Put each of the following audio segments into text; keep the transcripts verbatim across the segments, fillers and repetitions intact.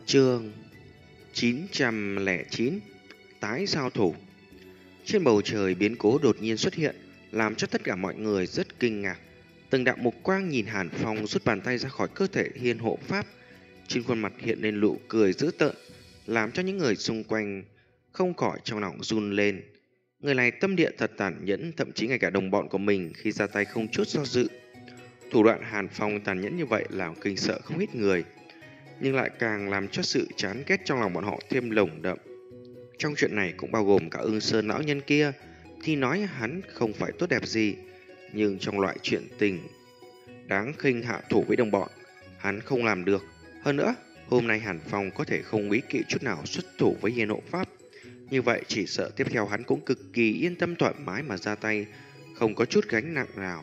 Chương chín trăm lẻ chín. Tái giao thủ. Trên bầu trời biến cố đột nhiên xuất hiện, làm cho tất cả mọi người rất kinh ngạc. Từng đạo mục quang nhìn Hàn Phong rút bàn tay ra khỏi cơ thể Hiên Hộ Pháp, trên khuôn mặt hiện lên nụ cười dữ tợn, làm cho những người xung quanh không khỏi trong lòng run lên. Người này tâm địa thật tàn nhẫn, thậm chí ngay cả đồng bọn của mình khi ra tay không chút do dự. Thủ đoạn Hàn Phong tàn nhẫn như vậy làm kinh sợ không ít người, nhưng lại càng làm cho sự chán ghét trong lòng bọn họ thêm lồng đậm. Trong chuyện này cũng bao gồm cả Ưng Sơn lão nhân kia, thì nói hắn không phải tốt đẹp gì, nhưng trong loại chuyện tình đáng khinh hạ thủ với đồng bọn, hắn không làm được. Hơn nữa, hôm nay Hàn Phong có thể không ý kỵ chút nào xuất thủ với Hiên Hộ Pháp. Như vậy chỉ sợ tiếp theo hắn cũng cực kỳ yên tâm thoải mái mà ra tay, không có chút gánh nặng nào.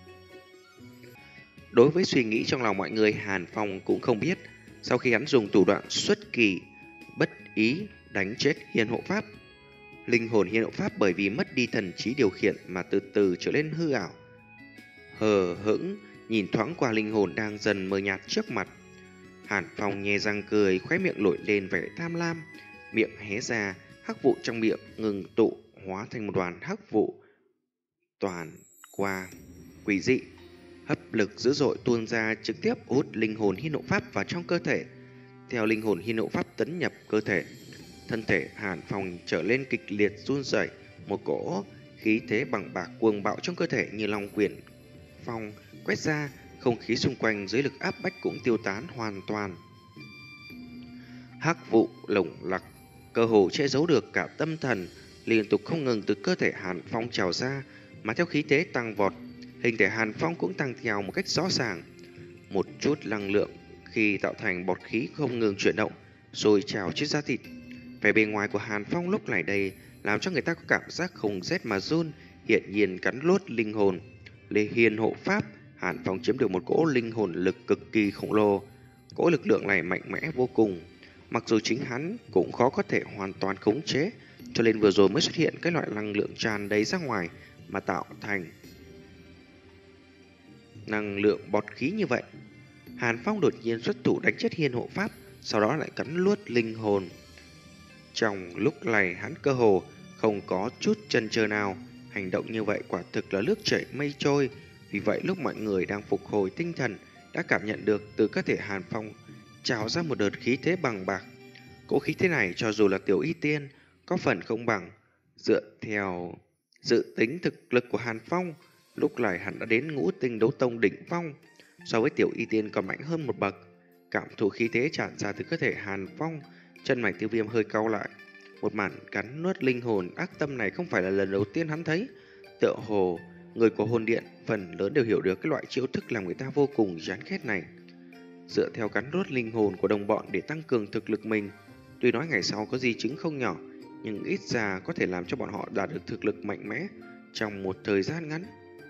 Đối với suy nghĩ trong lòng mọi người, Hàn Phong cũng không biết, sau khi hắn dùng thủ đoạn xuất kỳ bất ý đánh chết Hiên Hộ Pháp, linh hồn Hiên Hộ Pháp bởi vì mất đi thần trí điều khiển mà từ từ trở nên hư ảo. Hờ hững nhìn thoáng qua linh hồn đang dần mờ nhạt trước mặt, Hàn Phong nhe răng cười, khóe miệng nổi lên vẻ tham lam, miệng hé ra, hắc vụ trong miệng ngừng tụ hóa thành một đoàn hắc vụ toàn qua quỷ dị, hấp lực dữ dội tuôn ra, trực tiếp hút linh hồn Hiên Hộ Pháp vào trong cơ thể. Theo linh hồn Hiên Hộ Pháp tấn nhập cơ thể, thân thể Hàn Phong trở lên kịch liệt run rẩy, một cỗ khí thế bằng bạc cuồng bạo trong cơ thể như long quyển phong quét ra, không khí xung quanh dưới lực áp bách cũng tiêu tán hoàn toàn. Hắc vụ lồng lặc cơ hồ che giấu được cả tâm thần, liên tục không ngừng từ cơ thể Hàn Phong trào ra, mà theo khí thế tăng vọt, hình thể Hàn Phong cũng tăng theo một cách rõ ràng. Một chút năng lượng khi tạo thành bọt khí không ngừng chuyển động, rồi trào trên da thịt. Vẻ bề ngoài của Hàn Phong lúc này đây làm cho người ta có cảm giác không rét mà run, hiện nhiên cắn lốt linh hồn Lê Hiên Hộ Pháp. Hàn Phong chiếm được một cỗ linh hồn lực cực kỳ khổng lồ. Cỗ lực lượng này mạnh mẽ vô cùng, mặc dù chính hắn cũng khó có thể hoàn toàn khống chế, cho nên vừa rồi mới xuất hiện cái loại năng lượng tràn đầy ra ngoài mà tạo thành năng lượng bọt khí như vậy. Hàn Phong đột nhiên xuất thủ đánh chết Hiên Hộ Pháp, sau đó lại cắn luốt linh hồn. Trong lúc này hắn cơ hồ không có chút chần chờ nào, hành động như vậy quả thực là nước chảy mây trôi. Vì vậy lúc mọi người đang phục hồi tinh thần đã cảm nhận được từ cơ thể Hàn Phong trào ra một đợt khí thế bằng bạc. Cỗ khí thế này cho dù là Tiểu Y Tiên có phần không bằng. Dựa theo dự tính thực lực của Hàn Phong, lúc này hắn đã đến ngũ tinh đấu tông đỉnh phong, so với Tiểu Y Tiên còn mạnh hơn một bậc. Cảm thụ khí thế tràn ra từ cơ thể Hàn Phong, chân mày Tiêu Viêm hơi cau lại. Một màn cắn nuốt linh hồn ác tâm này không phải là lần đầu tiên hắn thấy. Tựa hồ người của hồn điện phần lớn đều hiểu được cái loại chiêu thức làm người ta vô cùng chán ghét này. Dựa theo cắn nuốt linh hồn của đồng bọn để tăng cường thực lực mình, tuy nói ngày sau có di chứng không nhỏ, nhưng ít ra có thể làm cho bọn họ đạt được thực lực mạnh mẽ trong một thời gian ngắn.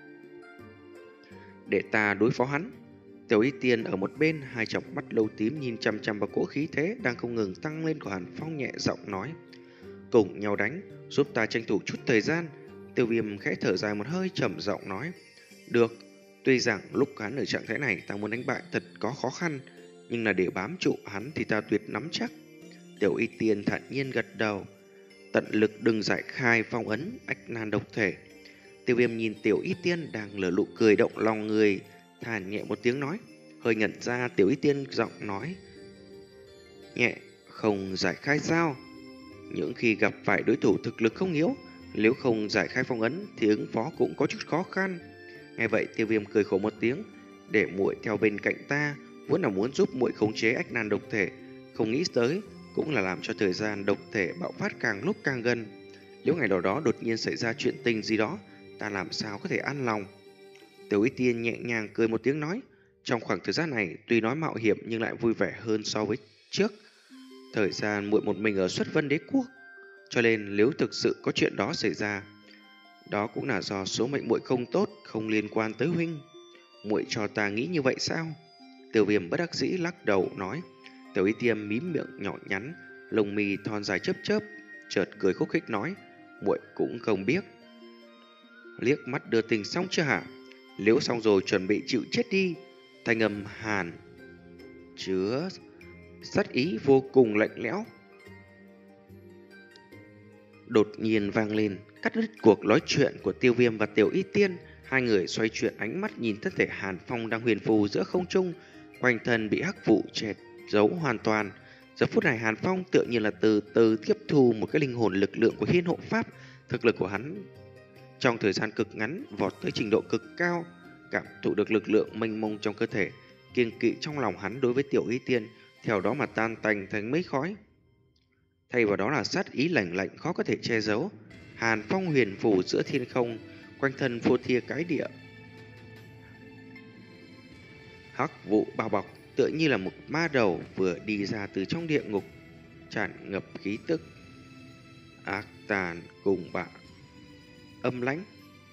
Để ta đối phó hắn. Tiểu Y Tiên ở một bên, hai tròng mắt lâu tím nhìn chằm chằm vào cỗ khí thế đang không ngừng tăng lên của Hàn Phong, nhẹ giọng nói: "Cùng nhau đánh, giúp ta tranh thủ chút thời gian." Tiêu Viêm khẽ thở dài một hơi, trầm giọng nói: "Được, tuy rằng lúc hắn ở trạng thái này ta muốn đánh bại thật có khó khăn, nhưng là để bám trụ hắn thì ta tuyệt nắm chắc." Tiểu Y Tiên thản nhiên gật đầu: "Tận lực đừng giải khai phong ấn ách nan độc thể." Tiêu Viêm nhìn Tiểu Y Tiên đang lở nụ cười động lòng người, thản nhẹ một tiếng nói. Hơi ngẩn ra, Tiểu Y Tiên giọng nói nhẹ: "Không giải khai sao? Những khi gặp phải đối thủ thực lực không yếu, nếu không giải khai phong ấn thì ứng phó cũng có chút khó khăn." Nghe vậy, Tiêu Viêm cười khổ một tiếng: "Để muội theo bên cạnh ta, vốn là muốn giúp muội khống chế ách nan độc thể, không nghĩ tới cũng là làm cho thời gian độc thể bạo phát càng lúc càng gần. Nếu ngày nào đó đột nhiên xảy ra chuyện tình gì đó, ta làm sao có thể an lòng." Tiểu Y Tiên nhẹ nhàng cười một tiếng nói: "Trong khoảng thời gian này tuy nói mạo hiểm nhưng lại vui vẻ hơn so với trước. Thời gian muội một mình ở Xuất Vân Đế Quốc, cho nên nếu thực sự có chuyện đó xảy ra, đó cũng là do số mệnh muội không tốt, không liên quan tới huynh. Muội cho ta nghĩ như vậy sao?" Tiêu Viêm bất đắc dĩ lắc đầu nói. Tiểu Y Tiên mím miệng nhỏ nhắn, lông mi thon dài chớp chớp, chợt cười khúc khích nói: "Muội cũng không biết. Liếc mắt đưa tình xong chưa hả? Nếu xong rồi chuẩn bị chịu chết đi." Thanh âm hàn chứa sát ý vô cùng lạnh lẽo đột nhiên vang lên, cắt đứt cuộc nói chuyện của Tiêu Viêm và Tiểu Y Tiên. Hai người xoay chuyển ánh mắt nhìn thân thể Hàn Phong đang huyền phù giữa không trung, quanh thân bị hắc vụ che giấu hoàn toàn. Giờ phút này Hàn Phong tựa như là từ từ tiếp thu một cái linh hồn lực lượng của Hiên Hộ Pháp. Thực lực của hắn trong thời gian cực ngắn vọt tới trình độ cực cao, cảm thụ được lực lượng mênh mông trong cơ thể, kiêng kỵ trong lòng hắn đối với Tiểu Y Tiên theo đó mà tan tành thành mây khói. Thay vào đó là sát ý lạnh lạnh khó có thể che giấu. Hàn Phong huyền phù giữa thiên không, quanh thân phô thiên cái địa, hắc vụ bao bọc, tựa như là một ma đầu vừa đi ra từ trong địa ngục, tràn ngập khí tức ác tàn cùng bạo âm lãnh.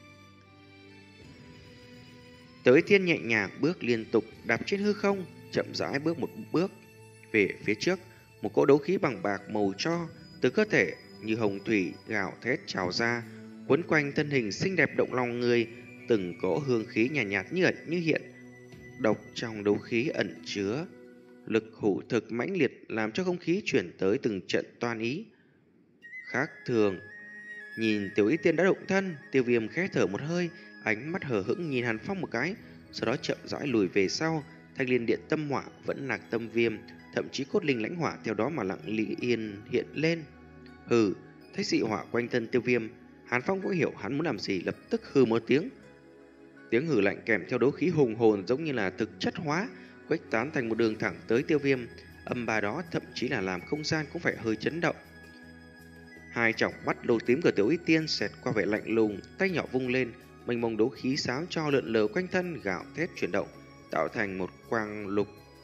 Tới Thiên nhẹ nhàng bước liên tục đạp trên hư không, chậm rãi bước một bước về phía trước. Một cỗ đấu khí bằng bạc màu tro từ cơ thể như hồng thủy gào thét trào ra, quấn quanh thân hình xinh đẹp động lòng người. Từng cỗ hương khí nhàn nhạt, nhạt như ẩn như hiện, độc trong đấu khí ẩn chứa lực hủ thực mãnh liệt, làm cho không khí chuyển tới từng trận toan ý khác thường. Nhìn Tiểu Y Tiên đã động thân, Tiêu Viêm khẽ thở một hơi, ánh mắt hờ hững nhìn Hàn Phong một cái, sau đó chậm rãi lùi về sau. Thanh liên điện tâm hỏa vẫn nạc tâm viêm, thậm chí cốt linh lãnh hỏa theo đó mà lặng lẽ yên hiện lên. Hừ, thấy dị hỏa quanh thân Tiêu Viêm, Hàn Phong cũng hiểu hắn muốn làm gì, lập tức hừ một tiếng. Tiếng hừ lạnh kèm theo đấu khí hùng hồn giống như là thực chất hóa, khuếch tán thành một đường thẳng tới Tiêu Viêm. Âm ba đó thậm chí là làm không gian cũng phải hơi chấn động. Hai tròng mắt lô tím của Tiểu Y Tiên xẹt qua vẻ lạnh lùng, tay nhỏ vung lên, mênh mông đấu khí xám cho lượn lờ quanh thân, gào thét chuyển động, tạo thành một quang lục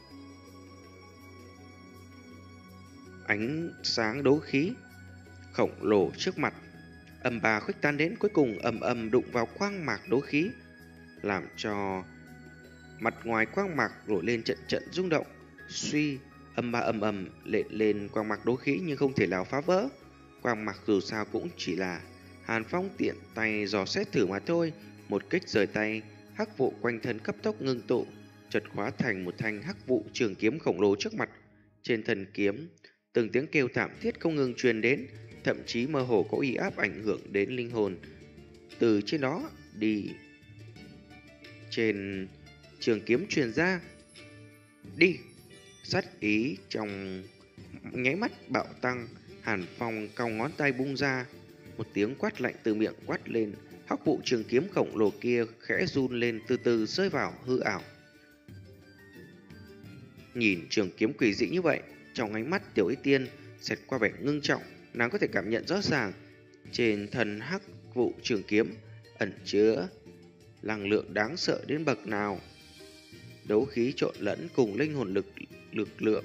ánh sáng đấu khí khổng lồ trước mặt. Âm ba khuếch tán đến cuối cùng ầm ầm đụng vào quang mạc đấu khí, làm cho mặt ngoài quang mạc nổi lên trận trận rung động. Suy, âm ba ầm ầm lệ lên quang mạc đấu khí nhưng không thể nào phá vỡ. Quang mạc dù sao cũng chỉ là Hàn Phong tiện tay dò xét thử mà thôi. Một kích rời tay, hắc vụ quanh thân cấp tốc ngưng tụ, chợt hóa thành một thanh hắc vụ trường kiếm khổng lồ trước mặt. Trên thân kiếm, từng tiếng kêu thảm thiết không ngừng truyền đến, thậm chí mơ hồ có uy áp ảnh hưởng đến linh hồn. Từ trên đó đi trên trường kiếm truyền ra, đi. Sát ý trong nháy mắt bạo tăng. Hàn Phong cong ngón tay bung ra, một tiếng quát lạnh từ miệng quát lên. Hắc vụ trường kiếm khổng lồ kia khẽ run lên, từ từ rơi vào hư ảo. Nhìn trường kiếm quỷ dị như vậy, trong ánh mắt Tiểu Y Tiên xẹt qua vẻ ngưng trọng. Nàng có thể cảm nhận rõ ràng trên thân hắc vụ trường kiếm ẩn chứa năng lượng đáng sợ đến bậc nào. Đấu khí trộn lẫn cùng linh hồn lực lực lượng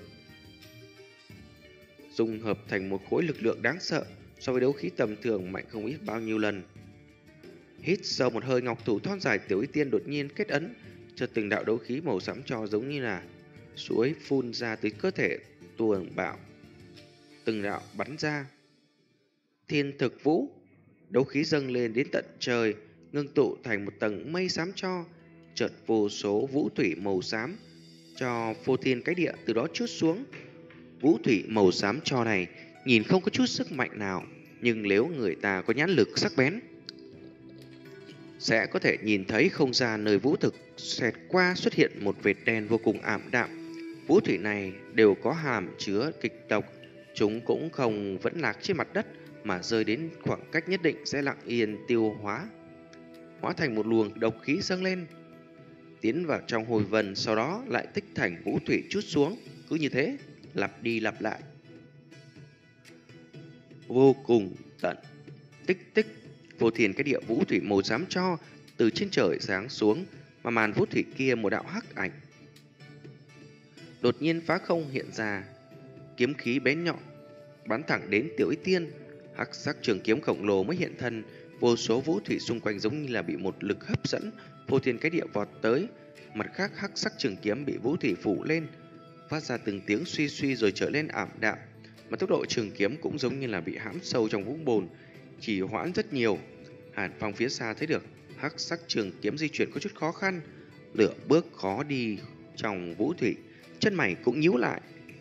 dung hợp thành một khối lực lượng đáng sợ, so với đấu khí tầm thường mạnh không ít bao nhiêu lần. Hít sâu một hơi, ngọc thủ thon dài Tiểu Y Tiên đột nhiên kết ấn, chợt từng đạo đấu khí màu xám cho giống như là suối phun ra từ cơ thể tuồng bạo, từng đạo bắn ra. Thiên thực vũ, đấu khí dâng lên đến tận trời, ngưng tụ thành một tầng mây xám cho, chợt vô số vũ thủy màu xám cho phô thiên cái địa từ đó trút xuống. Vũ thủy màu xám cho này nhìn không có chút sức mạnh nào, nhưng nếu người ta có nhãn lực sắc bén, sẽ có thể nhìn thấy không gian nơi vũ thực xẹt qua xuất hiện một vệt đen vô cùng ảm đạm. Vũ thủy này đều có hàm chứa kịch độc, chúng cũng không vẫn lạc trên mặt đất, mà rơi đến khoảng cách nhất định sẽ lặng yên tiêu hóa, hóa thành một luồng độc khí dâng lên, tiến vào trong hồi vần, sau đó lại tích thành vũ thủy trút xuống. Cứ như thế lặp đi lặp lại, vô cùng tận. Tích tích, vô thiền cái địa vũ thủy màu xám cho từ trên trời giáng xuống, mà màn vũ thủy kia một đạo hắc ảnh đột nhiên phá không hiện ra, kiếm khí bén nhọn bắn thẳng đến Tiểu Y Tiên. Hắc sắc trường kiếm khổng lồ mới hiện thân, vô số vũ thủy xung quanh giống như là bị một lực hấp dẫn, vô thiên cái địa vọt tới. Mặt khác, hắc sắc trường kiếm bị vũ thủy phủ lên, phát ra từng tiếng suy suy rồi trở lên ảm đạm, mà tốc độ trường kiếm cũng giống như là bị hãm sâu trong vũng bùn, chỉ hoãn rất nhiều. Hàn Phong phía xa thấy được hắc sắc trường kiếm di chuyển có chút khó khăn, nửa bước khó đi trong vũ thủy, chân mày cũng nhíu lại.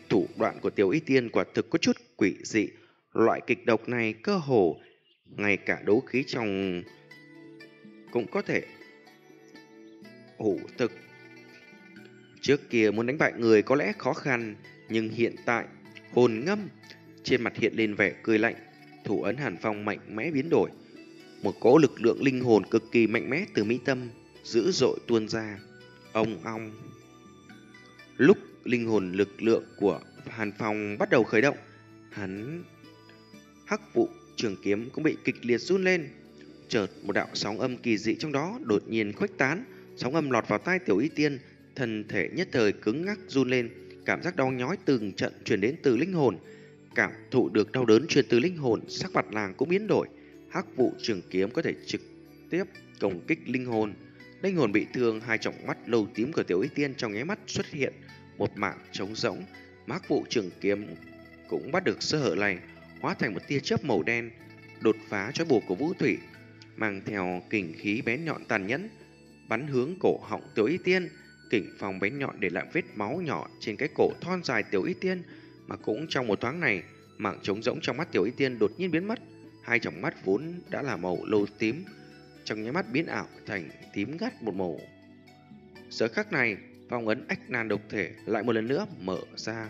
Thủ đoạn của Tiểu Y Tiên quả thực có chút quỷ dị. Loại kịch độc này cơ hồ ngay cả đấu khí trong cũng có thể hủ thực. Trước kia muốn đánh bại người có lẽ khó khăn, nhưng hiện tại hồn ngâm. Trên mặt hiện lên vẻ cười lạnh, thủ ấn Hàn Phong mạnh mẽ biến đổi. Một cỗ lực lượng linh hồn cực kỳ mạnh mẽ từ mi tâm dữ dội tuôn ra. Ông ong. Lúc linh hồn lực lượng của Hàn Phong bắt đầu khởi động, hắn hắc vụ trường kiếm cũng bị kịch liệt run lên. Chợt một đạo sóng âm kỳ dị trong đó đột nhiên khuếch tán, sóng âm lọt vào tai Tiểu Y Tiên, thân thể nhất thời cứng ngắc run lên, cảm giác đau nhói từng trận truyền đến từ linh hồn. Cảm thụ được đau đớn truyền từ linh hồn, sắc mặt nàng cũng biến đổi. Hắc vụ trường kiếm có thể trực tiếp công kích linh hồn. Linh hồn bị thương, hai tròng mắt lâu tím của Tiểu Y Tiên trong nháy mắt xuất hiện một mảng trống rỗng. Hắc vụ trường kiếm cũng bắt được sơ hở này, hóa thành một tia chớp màu đen, đột phá trói buộc của Vũ Thủy, mang theo kình khí bén nhọn tàn nhẫn, bắn hướng cổ họng Tiểu Y Tiên. Kình phong bén nhọn để lại vết máu nhỏ trên cái cổ thon dài Tiểu Y Tiên, mà cũng trong một thoáng này, mảng trống rỗng trong mắt Tiểu Y Tiên đột nhiên biến mất. Hai tròng mắt vốn đã là màu lâu tím, trong nháy mắt biến ảo thành tím gắt một màu. Giờ khắc này, phong ấn ách nan độc thể lại một lần nữa mở ra.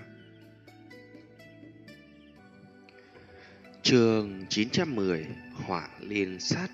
Chương chín trăm mười, Hỏa Liên Sát.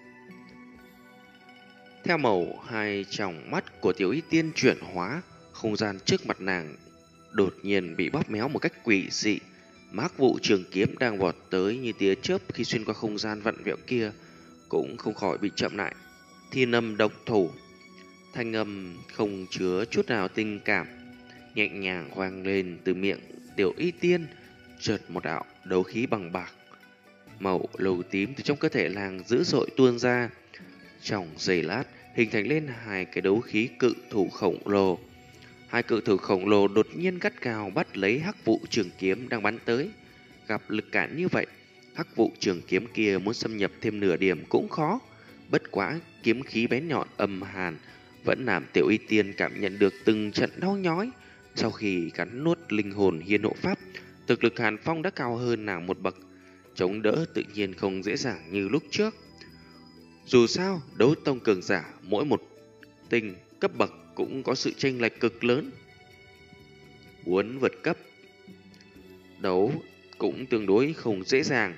Theo màu hai tròng mắt của Tiểu Y Tiên chuyển hóa, không gian trước mặt nàng đột nhiên bị bóp méo một cách quỷ dị. Hắc vụ trường kiếm đang vọt tới như tia chớp khi xuyên qua không gian vặn vẹo kia cũng không khỏi bị chậm lại. Thiên âm độc thủ, thanh âm không chứa chút nào tình cảm, nhẹ nhàng vang lên từ miệng Tiểu Y Tiên. Chợt một đạo đấu khí bằng bạc màu lầu tím từ trong cơ thể nàng dữ dội tuôn ra. Trong giây lát hình thành lên hai cái đấu khí cự thủ khổng lồ. Hai cự thủ khổng lồ đột nhiên gắt gao bắt lấy hắc vụ trường kiếm đang bắn tới. Gặp lực cản như vậy, hắc vụ trường kiếm kia muốn xâm nhập thêm nửa điểm cũng khó. Bất quá kiếm khí bén nhọn âm hàn vẫn làm Tiểu Y Tiên cảm nhận được từng trận đau nhói. Sau khi cắn nuốt linh hồn hiên hộ pháp, thực lực Hàn Phong đã cao hơn nàng một bậc, chống đỡ tự nhiên không dễ dàng như lúc trước. Dù sao, đấu tông cường giả mỗi một tinh cấp bậc cũng có sự chênh lệch cực lớn. Muốn vượt cấp đấu cũng tương đối không dễ dàng.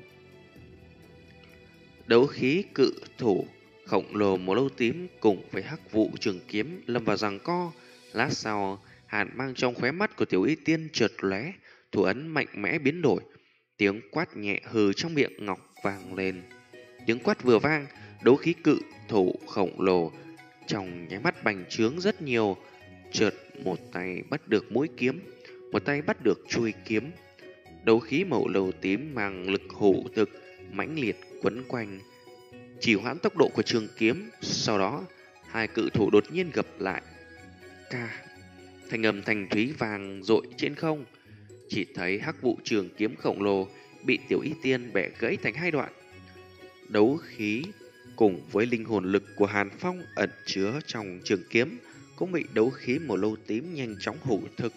Đấu khí cự thủ khổng lồ màu lâu tím cùng với hắc vụ trường kiếm lâm vào giằng co. Lát sau, hàn mang trong khóe mắt của Tiểu Y Tiên chợt lóe, thủ ấn mạnh mẽ biến đổi. Tiếng quát nhẹ hừ trong miệng ngọc vang lên. Tiếng quát vừa vang, đấu khí cự thủ khổng lồ trong nháy mắt bành trướng rất nhiều. Chợt một tay bắt được mũi kiếm, một tay bắt được chuôi kiếm. Đấu khí màu lâu tím mang lực hủ thực mãnh liệt quấn quanh, chỉ hoãn tốc độ của trường kiếm. Sau đó, hai cự thủ đột nhiên gập lại. Ca, thanh âm thanh thúy vàng dội trên không. Chỉ thấy hắc vụ trường kiếm khổng lồ bị Tiểu Y Tiên bẻ gãy thành hai đoạn. Đấu khí cùng với linh hồn lực của Hàn Phong ẩn chứa trong trường kiếm cũng bị đấu khí màu lâu tím nhanh chóng hủ thực.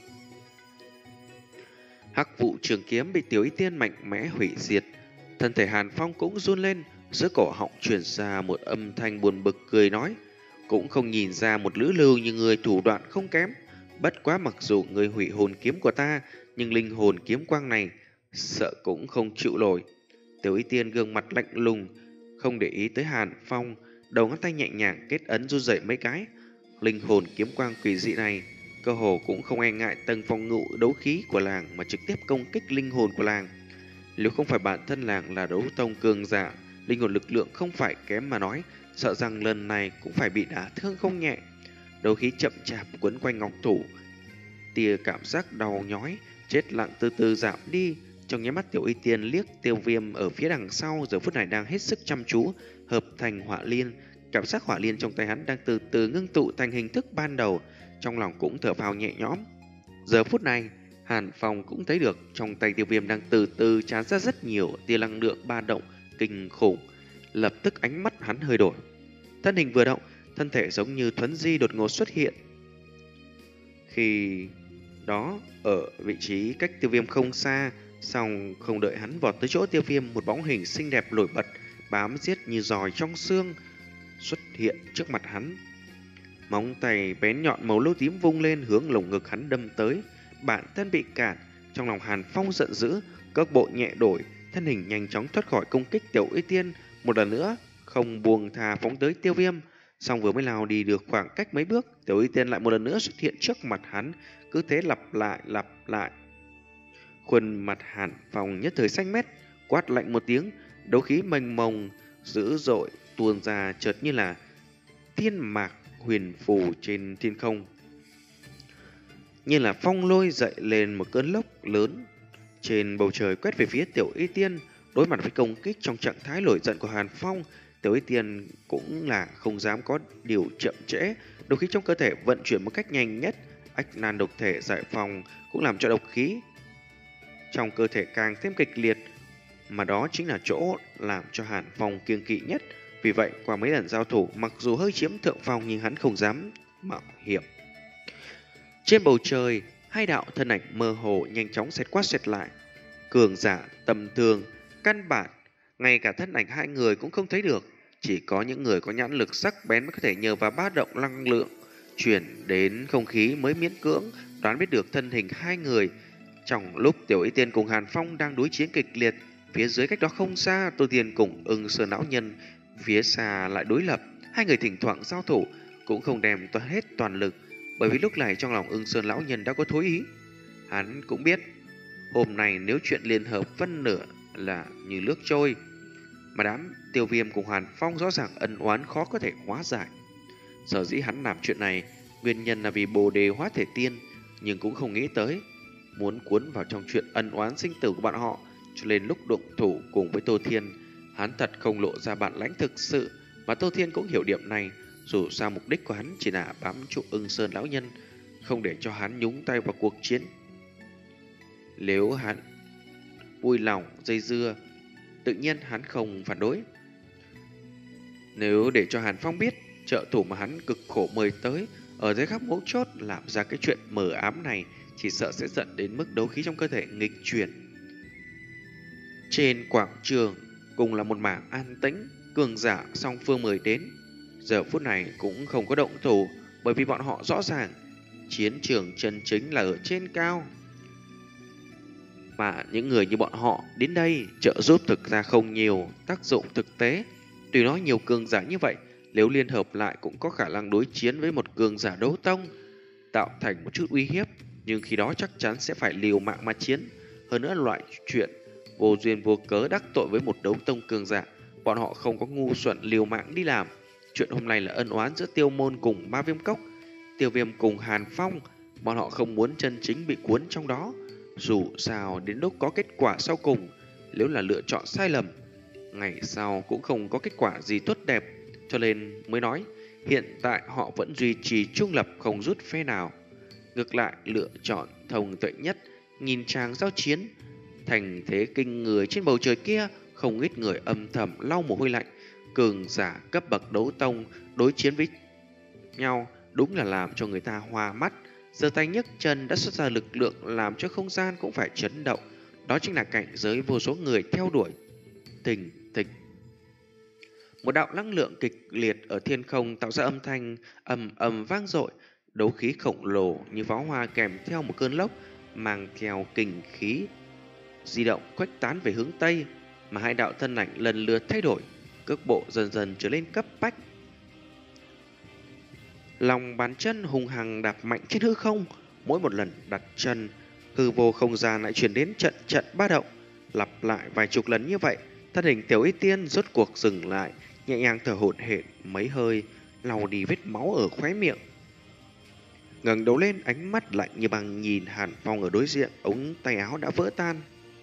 Hắc vụ trường kiếm bị Tiểu Y Tiên mạnh mẽ hủy diệt. Thân thể Hàn Phong cũng run lên, giữa cổ họng truyền ra một âm thanh buồn bực cười nói: cũng không nhìn ra một lữ lưu như người thủ đoạn không kém. Bất quá mặc dù người hủy hồn kiếm của ta, nhưng linh hồn kiếm quang này sợ cũng không chịu nổi. Tiểu Y Tiên gương mặt lạnh lùng, không để ý tới Hàn Phong, đầu ngón tay nhẹ nhàng kết ấn run rẩy mấy cái. Linh hồn kiếm quang quỷ dị này cơ hồ cũng không e ngại tầng phòng ngự đấu khí của làng mà trực tiếp công kích linh hồn của làng. Nếu không phải bản thân làng là đấu tông cường giả, linh hồn lực lượng không phải kém mà nói, sợ rằng lần này cũng phải bị đả thương không nhẹ. Đấu khí chậm chạp quấn quanh ngọc thủ, tia cảm giác đau nhói chết lặng từ từ giảm đi. Trong nháy mắt, Tiểu Y Tiên liếc Tiêu Viêm ở phía đằng sau, giờ phút này đang hết sức chăm chú hợp thành hỏa liên. Cảm giác hỏa liên trong tay hắn đang từ từ ngưng tụ thành hình thức ban đầu, trong lòng cũng thở phào nhẹ nhõm. Giờ phút này, Hàn Phong cũng thấy được trong tay Tiêu Viêm đang từ từ tràn ra rất nhiều tia năng lượng ba động kinh khủng. Lập tức ánh mắt hắn hơi đổi, thân hình vừa động, thân thể giống như thuấn di đột ngột xuất hiện. Khi đó ở vị trí cách Tiêu Viêm không xa. Xong không đợi hắn vọt tới chỗ Tiêu Viêm, một bóng hình xinh đẹp nổi bật, bám giết như giòi trong xương, xuất hiện trước mặt hắn. Móng tay bén nhọn màu lô tím vung lên hướng lồng ngực hắn đâm tới. Bản thân bị cản, trong lòng Hàn Phong giận dữ, cước bộ nhẹ đổi, thân hình nhanh chóng thoát khỏi công kích Tiểu Y Tiên, một lần nữa không buông tha phóng tới Tiêu Viêm. Xong vừa mới lao đi được khoảng cách mấy bước, Tiểu Y Tiên lại một lần nữa xuất hiện trước mặt hắn, cứ thế lặp lại lặp lại. Khuôn mặt Hàn Phong nhất thời xanh mét, quát lạnh một tiếng, đấu khí mênh mông dữ dội tuôn ra, chợt như là thiên mạc huyền phù trên thiên không, như là phong lôi dậy lên một cơn lốc lớn trên bầu trời quét về phía Tiểu Y Tiên. Đối mặt với công kích trong trạng thái nổi giận của Hàn Phong, Tiểu Y Tiên cũng là không dám có điều chậm trễ, độc khí trong cơ thể vận chuyển một cách nhanh nhất. Ách nan độc thể giải phóng cũng làm cho độc khí trong cơ thể càng thêm kịch liệt, mà đó chính là chỗ làm cho Hàn Phong kiêng kỵ nhất. Vì vậy, qua mấy lần giao thủ, mặc dù hơi chiếm thượng phong nhưng hắn không dám mạo hiểm. Trên bầu trời, hai đạo thân ảnh mơ hồ nhanh chóng xẹt qua xẹt lại. Cường giả tầm thường, căn bản ngay cả thân ảnh hai người cũng không thấy được. Chỉ có những người có nhãn lực sắc bén mới có thể nhờ vào ba động năng lượng chuyển đến không khí mới miễn cưỡng đoán biết được thân hình hai người. Trong lúc Tiểu Y Tiên cùng Hàn Phong đang đối chiến kịch liệt, phía dưới cách đó không xa, Tô Tiên cùng Ưng Sơn lão nhân phía xa lại đối lập. Hai người thỉnh thoảng giao thủ cũng không đem toàn hết toàn lực, bởi vì lúc này trong lòng Ưng Sơn lão nhân đã có thối ý. Hắn cũng biết hôm nay nếu chuyện liên hợp phân nửa là như nước trôi, mà đám Tiêu Viêm cùng Hàn Phong rõ ràng ân oán khó có thể hóa giải. Sở dĩ hắn làm chuyện này, nguyên nhân là vì Bồ Đề hóa thể tiên, nhưng cũng không nghĩ tới muốn cuốn vào trong chuyện ân oán sinh tử của bọn họ, cho nên lúc động thủ cùng với Tô Thiên, hắn thật không lộ ra bản lãnh thực sự, mà Tô Thiên cũng hiểu điểm này. Dù sao mục đích của hắn chỉ là bám trụ Ưng Sơn lão nhân, không để cho hắn nhúng tay vào cuộc chiến. Nếu hắn vui lòng dây dưa, tự nhiên hắn không phản đối. Nếu để cho Hàn Phong biết trợ thủ mà hắn cực khổ mời tới ở dưới khắp mấu chốt làm ra cái chuyện mờ ám này, chỉ sợ sẽ dẫn đến mức đấu khí trong cơ thể nghịch chuyển. Trên quảng trường cùng là một mảng an tĩnh, cường giả song phương mời đến giờ phút này cũng không có động thủ, bởi vì bọn họ rõ ràng chiến trường chân chính là ở trên cao, mà những người như bọn họ đến đây trợ giúp thực ra không nhiều tác dụng thực tế. Tuy nói nhiều cường giả như vậy, nếu liên hợp lại cũng có khả năng đối chiến với một cường giả đấu tông, tạo thành một chút uy hiếp, nhưng khi đó chắc chắn sẽ phải liều mạng mà chiến. Hơn nữa loại chuyện vô duyên vô cớ đắc tội với một đấu tông cường giả, bọn họ không có ngu xuẩn liều mạng đi làm. Chuyện hôm nay là ân oán giữa Tiêu Môn cùng Ba Viêm Cốc, Tiêu Viêm cùng Hàn Phong, bọn họ không muốn chân chính bị cuốn trong đó. Dù sao đến lúc có kết quả sau cùng, nếu là lựa chọn sai lầm, ngày sau cũng không có kết quả gì tốt đẹp, cho nên mới nói hiện tại họ vẫn duy trì trung lập, không rút phe nào. Ngược lại lựa chọn thông tuệ nhất, nhìn chàng giao chiến thành thế kinh người trên bầu trời kia, không ít người âm thầm lau mồ hôi lạnh. Cường giả cấp bậc đấu tông đối chiến với nhau đúng là làm cho người ta hoa mắt. Giơ tay nhấc chân đã xuất ra lực lượng làm cho không gian cũng phải chấn động. Đó chính là cảnh giới vô số người theo đuổi. Tình tịch. Một đạo năng lượng kịch liệt ở thiên không tạo ra âm thanh ầm ầm vang dội, đấu khí khổng lồ như pháo hoa kèm theo một cơn lốc mang theo kình khí di động khuếch tán về hướng tây, mà hai đạo thân ảnh lần lượt thay đổi, cước bộ dần dần trở lên cấp bách. Lòng bàn chân hùng hằng đạp mạnh trên hư không, mỗi một lần đặt chân, hư vô không gian lại chuyển đến trận trận ba động. Lặp lại vài chục lần như vậy, thân hình Tiểu Y Tiên rốt cuộc dừng lại, nhẹ nhàng thở hổn hển mấy hơi, lau đi vết máu ở khóe miệng. Ngẩng đầu lên, ánh mắt lạnh như băng nhìn Hàn Phong ở đối diện, ống tay áo đã vỡ tan.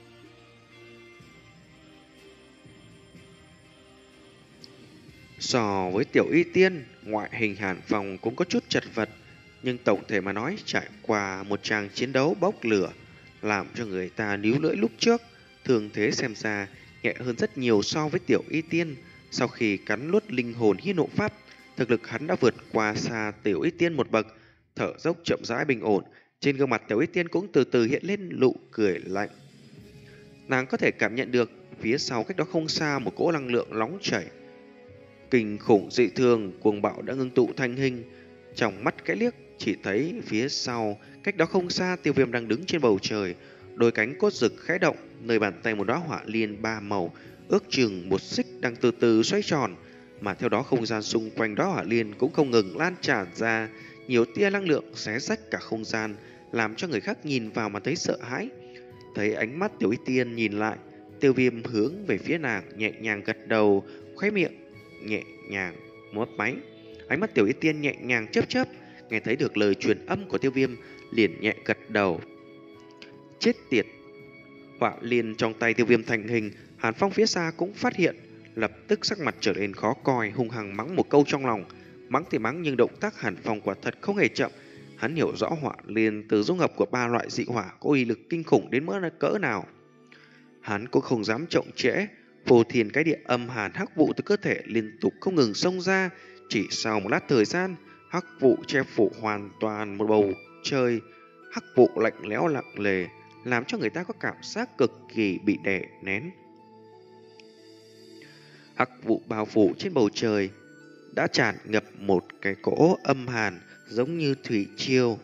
So với Tiểu Y Tiên, ngoại hình Hàn Phong cũng có chút chật vật, nhưng tổng thể mà nói, trải qua một tràng chiến đấu bốc lửa làm cho người ta níu lưỡi lúc trước, thường thế xem ra nhẹ hơn rất nhiều so với Tiểu Y Tiên. Sau khi cắn nuốt linh hồn hiên hộ pháp, thực lực hắn đã vượt qua xa Tiểu Y Tiên một bậc. Thở dốc chậm rãi bình ổn, Trên gương mặt Tiểu Y Tiên cũng từ từ hiện lên nụ cười lạnh. Nàng có thể cảm nhận được phía sau cách đó không xa một cỗ năng lượng nóng chảy kinh khủng dị thường cuồng bạo đã ngưng tụ thành hình. Trong mắt cái liếc chỉ thấy phía sau cách đó không xa Tiêu Viêm đang đứng trên bầu trời, đôi cánh cốt rực khẽ động, nơi bàn tay một đóa hỏa liên ba màu ước chừng một xích đang từ từ xoay tròn, mà theo đó không gian xung quanh đóa hỏa liên cũng không ngừng lan tràn ra nhiều tia năng lượng xé rách cả không gian, làm cho người khác nhìn vào mà thấy sợ hãi. Thấy ánh mắt Tiểu Y Tiên nhìn lại, Tiêu Viêm hướng về phía nàng nhẹ nhàng gật đầu, khóe miệng nhẹ nhàng móp máy. Ánh mắt Tiểu Y Tiên nhẹ nhàng chớp chớp, nghe thấy được lời truyền âm của Tiêu Viêm, liền nhẹ gật đầu. Chết tiệt! Hỏa liên trong tay Tiêu Viêm thành hình, Hàn Phong phía xa cũng phát hiện, lập tức sắc mặt trở nên khó coi, hung hăng mắng một câu trong lòng. Mắng thì mắng nhưng động tác Hàn Phong quả thật không hề chậm. Hắn hiểu rõ hỏa liên từ dung hợp của ba loại dị hỏa có uy lực kinh khủng đến mức cỡ nào. Hắn cũng không dám chậm trễ, phù thiền cái địa âm hàn hắc vụ từ cơ thể liên tục không ngừng xông ra. Chỉ sau một lát thời gian, hắc vụ che phủ hoàn toàn một bầu trời. Hắc vụ lạnh lẽo lặng lề, làm cho người ta có cảm giác cực kỳ bị đè nén. Hắc vụ bao phủ trên bầu trời đã tràn ngập một cái cỗ âm hàn giống như thủy triều.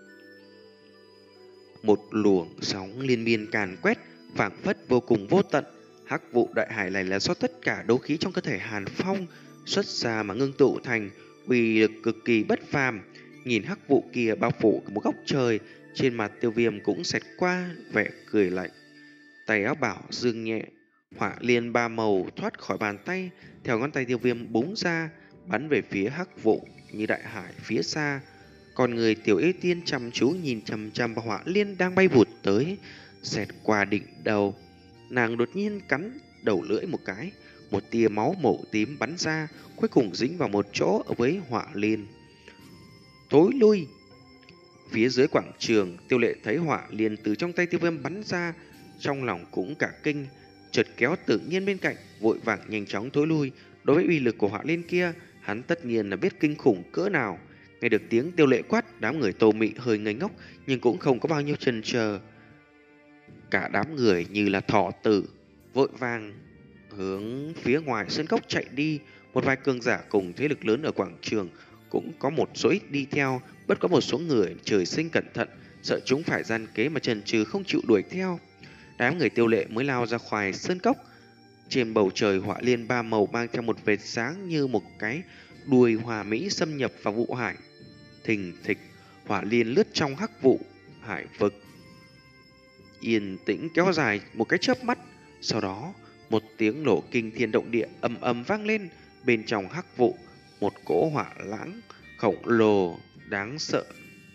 Một luồng sóng liên miên càn quét, phảng phất vô cùng vô tận. Hắc vụ đại hải này là do tất cả đấu khí trong cơ thể Hàn Phong xuất ra mà ngưng tụ thành, uy lực cực kỳ bất phàm. Nhìn hắc vụ kia bao phủ một góc trời, trên mặt Tiêu Viêm cũng xẹt qua vẻ cười lạnh. Tay áo bảo dương nhẹ, hỏa liên ba màu thoát khỏi bàn tay, theo ngón tay Tiêu Viêm búng ra, bắn về phía hắc vụ như đại hải phía xa. Còn người Tiểu Y Tiên chăm chú nhìn chằm chằm vào hỏa liên đang bay vụt tới, xẹt qua đỉnh đầu. Nàng đột nhiên cắn đầu lưỡi một cái, một tia máu màu tím bắn ra, cuối cùng dính vào một chỗ ở với hỏa liên. Thối lui! Phía dưới quảng trường, Tiêu Lệ thấy hỏa liên từ trong tay Tiêu Viêm bắn ra, trong lòng cũng cả kinh, chợt kéo tự nhiên bên cạnh, vội vàng nhanh chóng thối lui. Đối với uy lực của hỏa liên kia, hắn tất nhiên là biết kinh khủng cỡ nào. Nghe được tiếng Tiêu Lệ quát, đám người Tô Mị hơi ngây ngốc, nhưng cũng không có bao nhiêu chần chờ. Cả đám người như là thỏ tử, vội vàng hướng phía ngoài sân cốc chạy đi. Một vài cường giả cùng thế lực lớn ở quảng trường cũng có một số ít đi theo, bất có một số người trời sinh cẩn thận, sợ chúng phải gian kế mà chần chừ không chịu đuổi theo. Đám người Tiêu Lệ mới lao ra khỏi sơn cốc. Trên bầu trời hỏa liên ba màu mang theo một vệt sáng như một cái đuôi hòa mỹ xâm nhập vào vụ hải. Thình thịch, hỏa liên lướt trong hắc vụ hải vực, yên tĩnh kéo dài một cái chớp mắt. Sau đó một tiếng nổ kinh thiên động địa ầm ầm vang lên. Bên trong hắc vụ, một cỗ hỏa lãng khổng lồ đáng sợ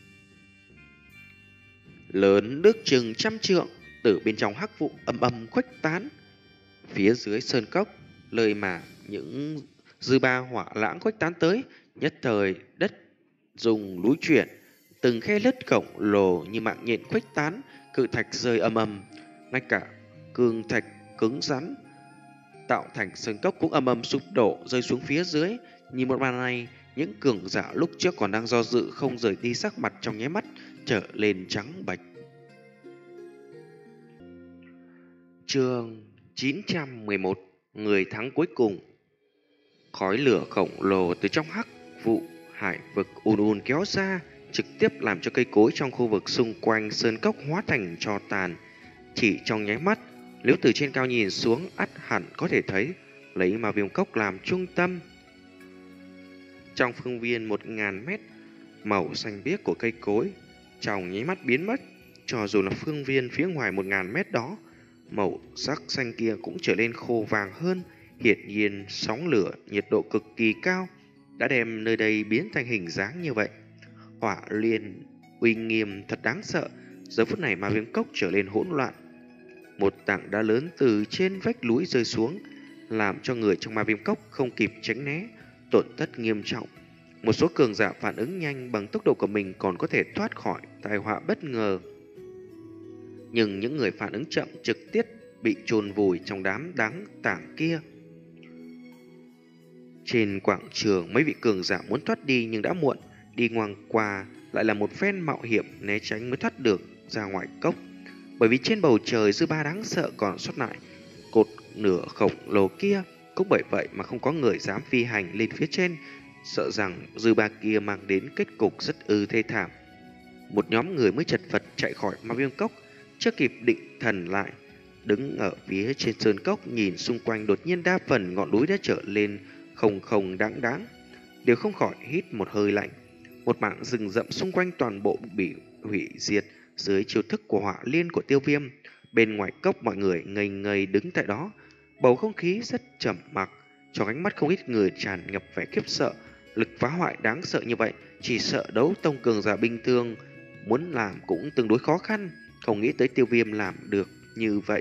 lớn nước chừng trăm trượng từ bên trong hắc vụ ầm ầm khuếch tán. Phía dưới sơn cốc, lời mà những dư ba hỏa lãng khuếch tán tới, nhất thời đất dùng núi chuyển, từng khe lứt khổng lồ như mạng nhện khuếch tán, cự thạch rơi ầm ầm, ngay cả cương thạch cứng rắn tạo thành sơn cốc cũng ầm ầm sụp đổ rơi xuống phía dưới. Nhìn một màn này, những cường giả lúc trước còn đang do dự không rời đi, sắc mặt trong nháy mắt trở lên trắng bệch. Chương chín trăm mười một, người thắng cuối cùng. Khói lửa khổng lồ từ trong hắc vụ hải vực ùn ùn kéo ra, trực tiếp làm cho cây cối trong khu vực xung quanh sơn cốc hóa thành tro tàn. Chỉ trong nháy mắt, nếu từ trên cao nhìn xuống, ắt hẳn có thể thấy, lấy Ma Viêm Cốc làm trung tâm, trong phương viên một ngàn mét, màu xanh biếc của cây cối trong nháy mắt biến mất. Cho dù là phương viên phía ngoài một ngàn mét đó, màu sắc xanh kia cũng trở nên khô vàng hơn. Hiển nhiên sóng lửa nhiệt độ cực kỳ cao đã đem nơi đây biến thành hình dáng như vậy. Hỏa liên uy nghiêm thật đáng sợ. Giờ phút này Ma Viêm Cốc trở nên hỗn loạn. Một tảng đá lớn từ trên vách núi rơi xuống, làm cho người trong Ma Viêm Cốc không kịp tránh né, tổn thất nghiêm trọng. Một số cường giả phản ứng nhanh bằng tốc độ của mình còn có thể thoát khỏi tai họa bất ngờ, nhưng những người phản ứng chậm trực tiếp bị chôn vùi trong đám đắng tảng kia. Trên quảng trường, mấy vị cường giả muốn thoát đi nhưng đã muộn. Đi ngang qua lại là một phen mạo hiểm né tránh mới thoát được ra ngoài cốc. Bởi vì trên bầu trời dư ba đáng sợ còn sót lại, cột nửa khổng lồ kia, cũng bởi vậy mà không có người dám phi hành lên phía trên, sợ rằng dư ba kia mang đến kết cục rất ư thê thảm. Một nhóm người mới chật vật chạy khỏi ma viêm cốc, chưa kịp định thần lại, đứng ở phía trên sơn cốc nhìn xung quanh, đột nhiên đa phần ngọn núi đã trở lên không không đáng đáng, đều không khỏi hít một hơi lạnh. Một mảng rừng rậm xung quanh toàn bộ bị hủy diệt dưới chiêu thức của hỏa liên của Tiêu Viêm. Bên ngoài cốc mọi người ngây ngây đứng tại đó, bầu không khí rất trầm mặc, trong ánh mắt không ít người tràn ngập vẻ khiếp sợ. Lực phá hoại đáng sợ như vậy, chỉ sợ đấu tông cường giả bình thường muốn làm cũng tương đối khó khăn, không nghĩ tới Tiêu Viêm làm được như vậy.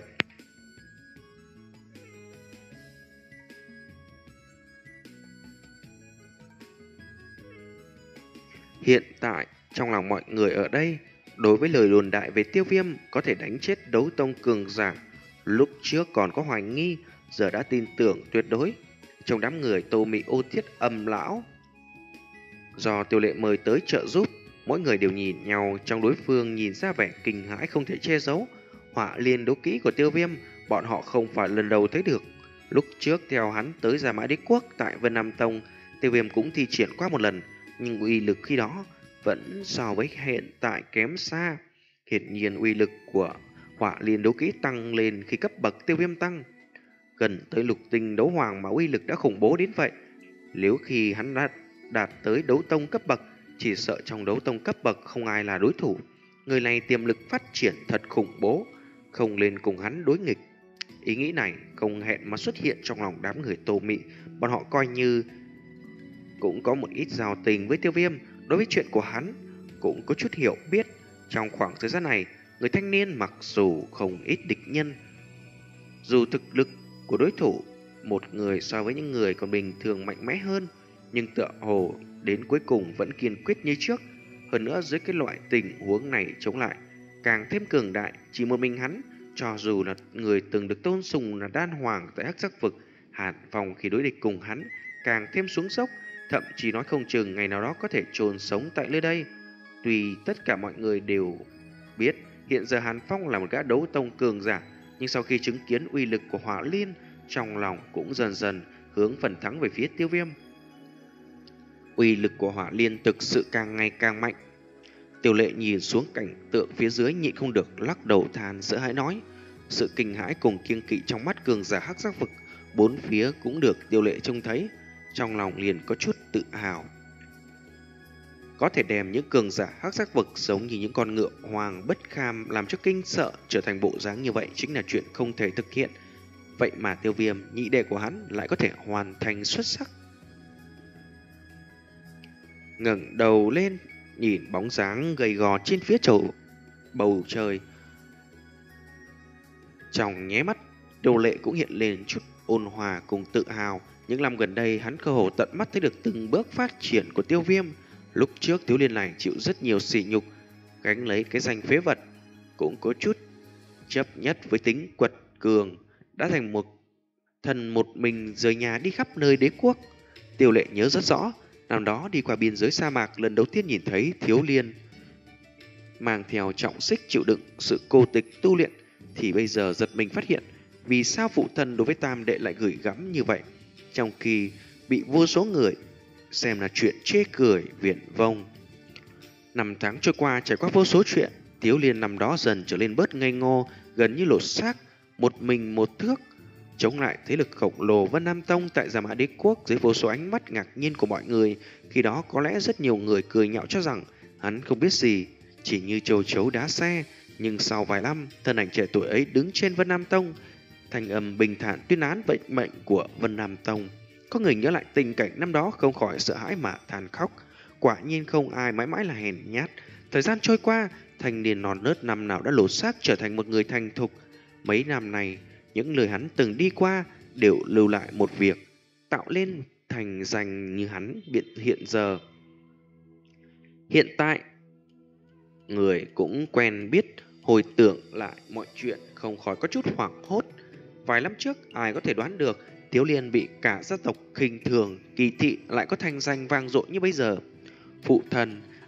Hiện tại, trong lòng mọi người ở đây, đối với lời đồn đại về Tiêu Viêm có thể đánh chết đấu tông cường giả, lúc trước còn có hoài nghi, giờ đã tin tưởng tuyệt đối. Trong đám người Tô Mị, Ô Thiết, Âm Lão, do Tiêu Lệ mời tới trợ giúp, mỗi người đều nhìn nhau, trong đối phương nhìn ra vẻ kinh hãi không thể che giấu. Hỏa liên đấu kỹ của Tiêu Viêm, bọn họ không phải lần đầu thấy được. Lúc trước theo hắn tới Gia Mã Đế Quốc tại Vân Nam Tông, Tiêu Viêm cũng thi triển qua một lần, nhưng uy lực khi đó vẫn so với hiện tại kém xa. Hiển nhiên uy lực của hỏa liên đấu kỹ tăng lên khi cấp bậc Tiêu Viêm tăng. Gần tới lục tinh đấu hoàng mà uy lực đã khủng bố đến vậy. Nếu khi hắn đã đạt tới đấu tông cấp bậc, chỉ sợ trong đấu tông cấp bậc không ai là đối thủ. Người này tiềm lực phát triển thật khủng bố, không lên cùng hắn đối nghịch. Ý nghĩ này không hẹn mà xuất hiện trong lòng đám người Tô Mị. Bọn họ coi như cũng có một ít giao tình với Tiêu Viêm, đối với chuyện của hắn cũng có chút hiểu biết. Trong khoảng thời gian này, người thanh niên mặc dù không ít địch nhân, dù thực lực của đối thủ một người so với những người còn bình thường mạnh mẽ hơn, nhưng tựa hồ đến cuối cùng vẫn kiên quyết như trước. Hơn nữa dưới cái loại tình huống này chống lại càng thêm cường đại. Chỉ một mình hắn, cho dù là người từng được tôn sùng là đan hoàng tại Hắc Giác Vực, Hàn Phong khi đối địch cùng hắn càng thêm xuống dốc, thậm chí nói không chừng ngày nào đó có thể chôn sống tại nơi đây. Tuy tất cả mọi người đều biết hiện giờ Hàn Phong là một gã đấu tông cường giả, nhưng sau khi chứng kiến uy lực của Hỏa Liên, trong lòng cũng dần dần hướng phần thắng về phía Tiêu Viêm. Uy lực của Hỏa Liên thực sự càng ngày càng mạnh. Tiêu Lệ nhìn xuống cảnh tượng phía dưới nhịn không được lắc đầu than sợ hãi nói. Sự kinh hãi cùng kiêng kỵ trong mắt cường giả Hắc Giác Vực bốn phía cũng được Tiêu Lệ trông thấy, trong lòng liền có chút tự hào. Có thể đem những cường giả Hắc Giác Vực giống như những con ngựa hoàng bất kham làm cho kinh sợ trở thành bộ dáng như vậy chính là chuyện không thể thực hiện. Vậy mà Tiêu Viêm, nhị đệ của hắn, lại có thể hoàn thành xuất sắc. Ngẩng đầu lên nhìn bóng dáng gầy gò trên phía chầu bầu trời, trong nháy mắt Tiêu Lệ cũng hiện lên chút ôn hòa cùng tự hào. Những năm gần đây hắn cơ hồ tận mắt thấy được từng bước phát triển của Tiêu Viêm. Lúc trước thiếu liên này chịu rất nhiều sỉ nhục, gánh lấy cái danh phế vật, cũng có chút chấp nhất với tính quật cường, đã thành một thần một mình rời nhà đi khắp nơi đế quốc. Tiêu Lệ nhớ rất rõ, năm đó đi qua biên giới sa mạc, lần đầu tiên nhìn thấy thiếu liên mang theo trọng xích chịu đựng sự cô tịch tu luyện, thì bây giờ giật mình phát hiện vì sao phụ thân đối với tam đệ lại gửi gắm như vậy, trong khi bị vô số người xem là chuyện chê cười viển vông. Năm tháng trôi qua, trải qua vô số chuyện, Thiếu Liên năm đó dần trở lên bớt ngây ngô, gần như lột xác, một mình một thước, chống lại thế lực khổng lồ Vân Nam Tông tại Gia Mã Đế Quốc dưới vô số ánh mắt ngạc nhiên của mọi người. Khi đó có lẽ rất nhiều người cười nhạo cho rằng hắn không biết gì, chỉ như châu chấu đá xe. Nhưng sau vài năm, thân ảnh trẻ tuổi ấy đứng trên Vân Nam Tông, thanh âm bình thản tuyên án vận mệnh của Vân Nam Tông. Có người nhớ lại tình cảnh năm đó không khỏi sợ hãi mà than khóc. Quả nhiên không ai mãi mãi là hèn nhát. Thời gian trôi qua, thanh niên non nớt năm nào đã lột xác trở thành một người thành thục. Mấy năm này, những lời hắn từng đi qua đều lưu lại một việc, tạo lên thành danh như hắn biện hiện giờ. Hiện tại, người cũng quen biết, hồi tưởng lại mọi chuyện không khỏi có chút hoảng hốt. Vài năm trước, ai có thể đoán được Thiếu Liên bị cả gia tộc khinh thường, kỳ thị lại có thành danh vang dội như bây giờ. Phụ thân,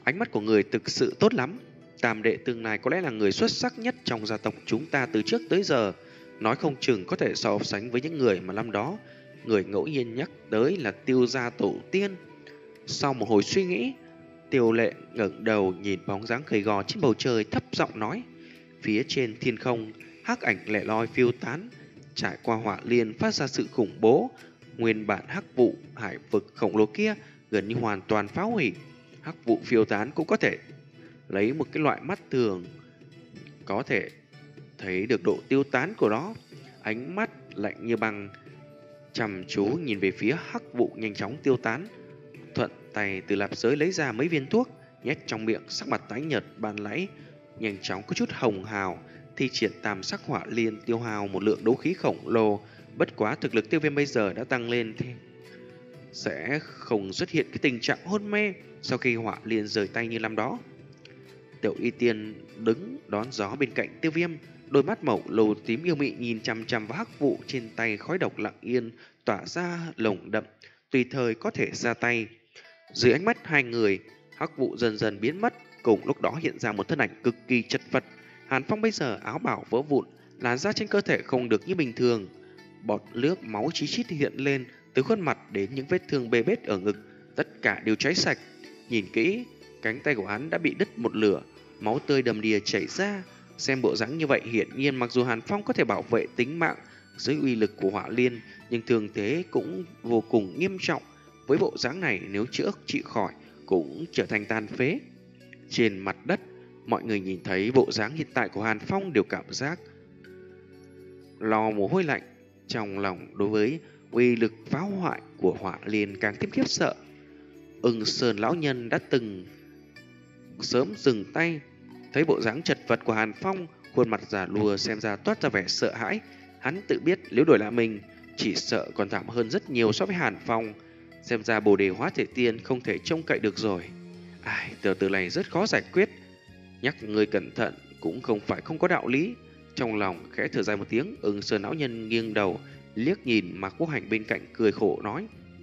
Ánh mắt của người thực sự tốt lắm. Tam đệ tương lai có lẽ là người xuất sắc nhất trong gia tộc chúng ta từ trước tới giờ. Nói không chừng có thể so sánh với những người mà năm đó người ngẫu nhiên nhắc tới là Tiêu gia tổ tiên. Sau một hồi suy nghĩ, Tiêu Lệ ngẩng đầu nhìn bóng dáng gầy gò trên bầu trời, thấp giọng nói. Phía trên thiên không, hắc ảnh lẻ loi phiêu tán, trải qua hỏa liên phát ra sự khủng bố. Nguyên bản hắc vụ hải vực khổng lồ kia gần như hoàn toàn phá hủy. Hắc vụ phiêu tán cũng có thể lấy một cái loại mắt thường có thể thấy được độ tiêu tán của nó. Ánh mắt lạnh như băng chăm chú nhìn về phía hắc vụ nhanh chóng tiêu tán. Thuận tay từ lạp giới lấy ra mấy viên thuốc, nhét trong miệng, sắc mặt tái nhợt ban nãy nhanh chóng có chút hồng hào, thi triển tam sắc hỏa liên tiêu hao một lượng đấu khí khổng lồ. Bất quá thực lực Tiêu Viêm bây giờ đã tăng lên thì sẽ không xuất hiện cái tình trạng hôn mê sau khi hỏa liên rời tay như năm đó. Tiểu Y Tiên đứng đón gió bên cạnh Tiêu Viêm, đôi mắt màu lồ tím yêu mị nhìn chằm chằm vào hắc vụ trên tay, khói độc lặng yên tỏa ra lồng đậm, tùy thời có thể ra tay. Dưới ánh mắt hai người, hắc vụ dần dần biến mất, cùng lúc đó hiện ra một thân ảnh cực kỳ chật vật. Hàn Phong bây giờ áo bào vỡ vụn, làn da trên cơ thể không được như bình thường, bọt nước máu chí chít hiện lên từ khuôn mặt đến những vết thương bê bết ở ngực, tất cả đều cháy sạch. Nhìn kỹ, cánh tay của hắn đã bị đứt một lửa, máu tươi đầm đìa chảy ra. Xem bộ dáng như vậy, hiển nhiên mặc dù Hàn Phong có thể bảo vệ tính mạng dưới uy lực của hỏa liên, nhưng thương thế cũng vô cùng nghiêm trọng. Với bộ dáng này, nếu chữa trị khỏi cũng trở thành tàn phế. Trên mặt đất, mọi người nhìn thấy bộ dáng hiện tại của Hàn Phong đều cảm giác lò mồ hôi lạnh trong lòng. Đối với uy lực phá hoại của hỏa liên càng thêm khiếp sợ. Ưng Sơn lão nhân đã từng sớm dừng tay, thấy bộ dáng chật vật của Hàn Phong, khuôn mặt già lùa xem ra toát ra vẻ sợ hãi. Hắn tự biết nếu đổi lại mình, chỉ sợ còn thảm hơn rất nhiều so với Hàn Phong. Xem ra Bồ Đề Hóa Thể Tiên không thể trông cậy được rồi. Ai, từ từ này rất khó giải quyết. Nhắc người cẩn thận cũng không phải không có đạo lý. Trong lòng khẽ thở dài một tiếng, Ưng Sơn lão nhân nghiêng đầu liếc nhìn Mạc Quốc Hành bên cạnh, cười khổ nói.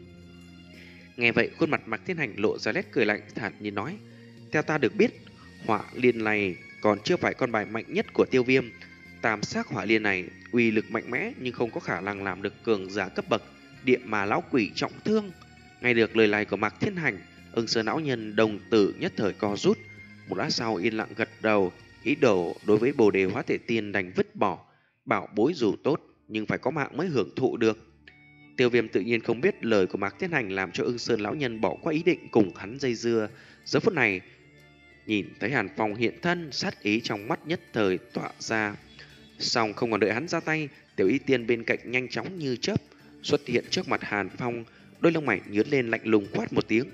Nghe vậy, khuôn mặt Mạc Thiên Hành lộ ra nét cười lạnh, thản nhiên nói. Theo ta được biết, hỏa liên này còn chưa phải con bài mạnh nhất của Tiêu Viêm. Tam sắc hỏa liên này uy lực mạnh mẽ nhưng không có khả năng làm được cường giả cấp bậc địa mà lão quỷ trọng thương. Nghe được lời này của Mạc Thiên Hành, Ưng Sơn lão nhân đồng tử nhất thời co rút, một lát sau yên lặng gật đầu, ý đồ đối với Bồ Đề Hóa Thể Tiên đành vứt bỏ. Bảo bối dù tốt nhưng phải có mạng mới hưởng thụ được. Tiêu Viêm tự nhiên không biết lời của Mạc Thiên Hành làm cho Ưng Sơn lão nhân bỏ qua ý định cùng hắn dây dưa. Giờ phút này nhìn thấy Hàn Phong hiện thân, sát ý trong mắt nhất thời tỏa ra. Xong không còn đợi hắn ra tay, Tiểu Y Tiên bên cạnh nhanh chóng như chớp xuất hiện trước mặt Hàn Phong, đôi lông mày nhướng lên lạnh lùng quát một tiếng.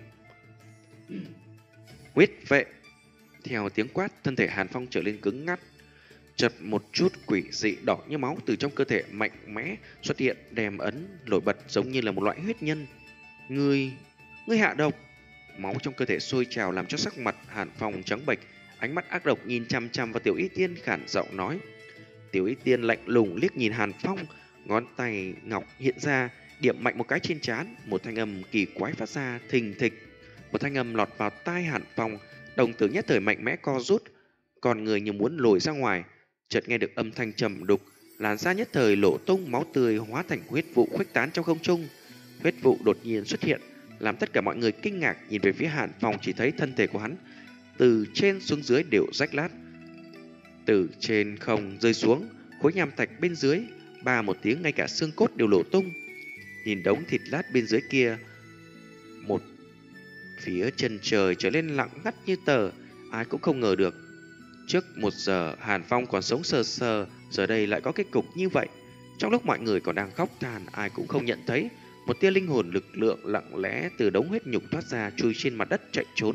Huyết vệ. Theo tiếng quát, thân thể Hàn Phong trở lên cứng ngắt. Chợt một chút quỷ dị đỏ như máu từ trong cơ thể mạnh mẽ xuất hiện, đem ấn nổi bật giống như là một loại huyết nhân. Ngươi, ngươi hạ độc. Máu trong cơ thể sôi trào làm cho sắc mặt Hàn Phong trắng bệch, ánh mắt ác độc nhìn chăm chăm vào Tiểu Y Tiên, khản giọng nói. Tiểu Y Tiên lạnh lùng liếc nhìn Hàn Phong, ngón tay ngọc hiện ra, điểm mạnh một cái trên trán, một thanh âm kỳ quái phát ra thình thịch. Một thanh âm lọt vào tai Hàn Phong, đồng tử nhất thời mạnh mẽ co rút, còn người như muốn lồi ra ngoài. Chợt nghe được âm thanh trầm đục, làn da nhất thời lộ tung, máu tươi hóa thành huyết vụ khuếch tán trong không trung. Huyết vụ đột nhiên xuất hiện, làm tất cả mọi người kinh ngạc nhìn về phía Hàn Phong, chỉ thấy thân thể của hắn từ trên xuống dưới đều rách lát. Từ trên không rơi xuống, khối nham thạch bên dưới, ba một tiếng ngay cả xương cốt đều lộ tung. Nhìn đống thịt lát bên dưới kia, một phía chân trời trở lên lặng ngắt như tờ, ai cũng không ngờ được. Trước một giờ Hàn Phong còn sống sờ sờ, giờ đây lại có kết cục như vậy. Trong lúc mọi người còn đang khóc than, ai cũng không nhận thấy một tia linh hồn lực lượng lặng lẽ từ đống huyết nhục thoát ra, chui trên mặt đất chạy trốn.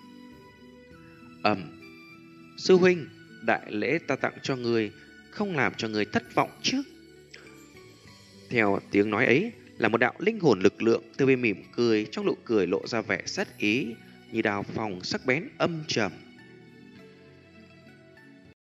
Ầm. Sư huynh, đại lễ ta tặng cho người, không làm cho người thất vọng chứ? Theo tiếng nói ấy là một đạo linh hồn lực lượng. Tiêu Viêm mỉm cười, trong nụ cười lộ ra vẻ sát ý như đào phòng sắc bén âm trầm.